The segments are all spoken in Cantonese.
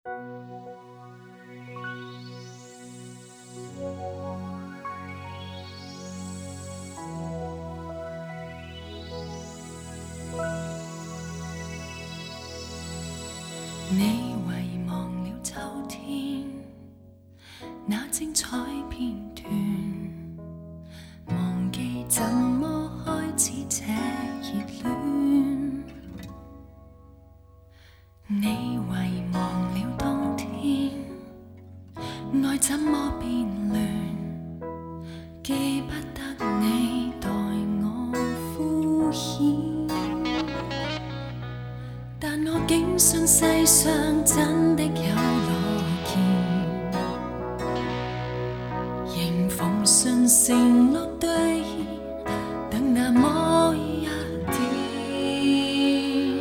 你遗忘了秋天那精彩片段，忘记怎么开始这热恋。你遗忘了冬天，爱怎么变乱，记不得你待我敷衍。但我竟信世上真的有落叶，仍奉信承诺兑现，等那么一天。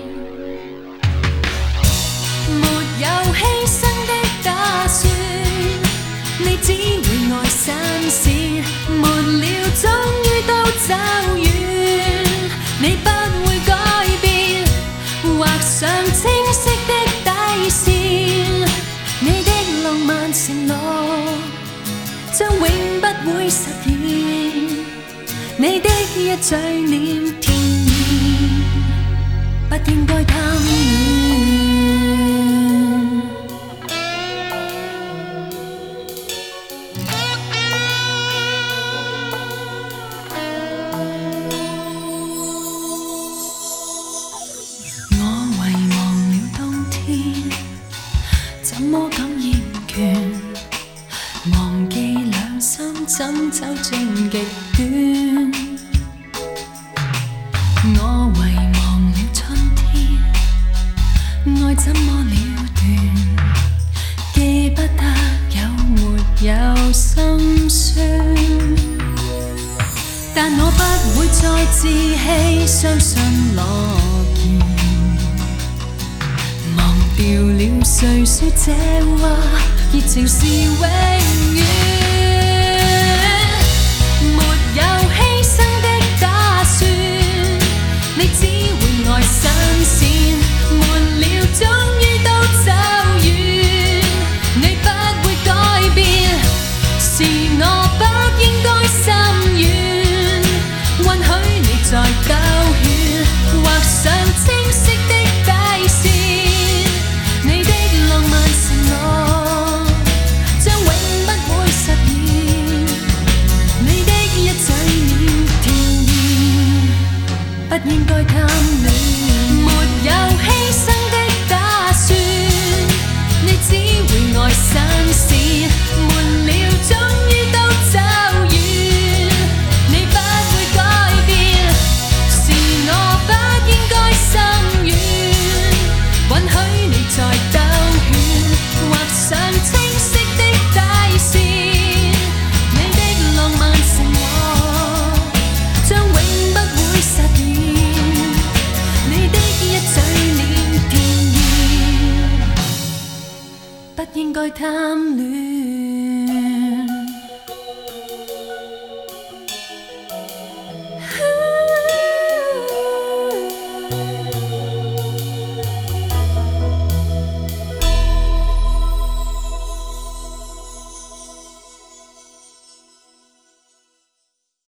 没有牺牲的打算，你只会爱新鲜，没了终于都走远，你不会改变，画上清晰的底線，你的浪漫承諾將永不會實現，你的一嘴臉甜言，不應該貪戀。怎麼敢厭倦？忘記兩心怎走進極端。我遺忘了春天，愛怎麼了斷？記不得有沒有心酸。但我不會再自欺，相信諾言。掉了誰說這話，熱情是永遠。沒有犧牲的打算，你只會愛新鮮，悶了終於都走遠，你不會改變，是我不應該心軟，允許你再兜圈，畫上清晰的底線。你的浪漫承諾將永不會實現，你的一嘴臉甜言，不應該貪戀。沒有犧牲的打算，你只會愛新鮮，悶了終於都走遠，你不會改變，是我不應該心軟，允許你再兜圈，畫上清晰的底線，你的浪漫承諾將永不會實現，你的一嘴臉甜言，不應該貪戀。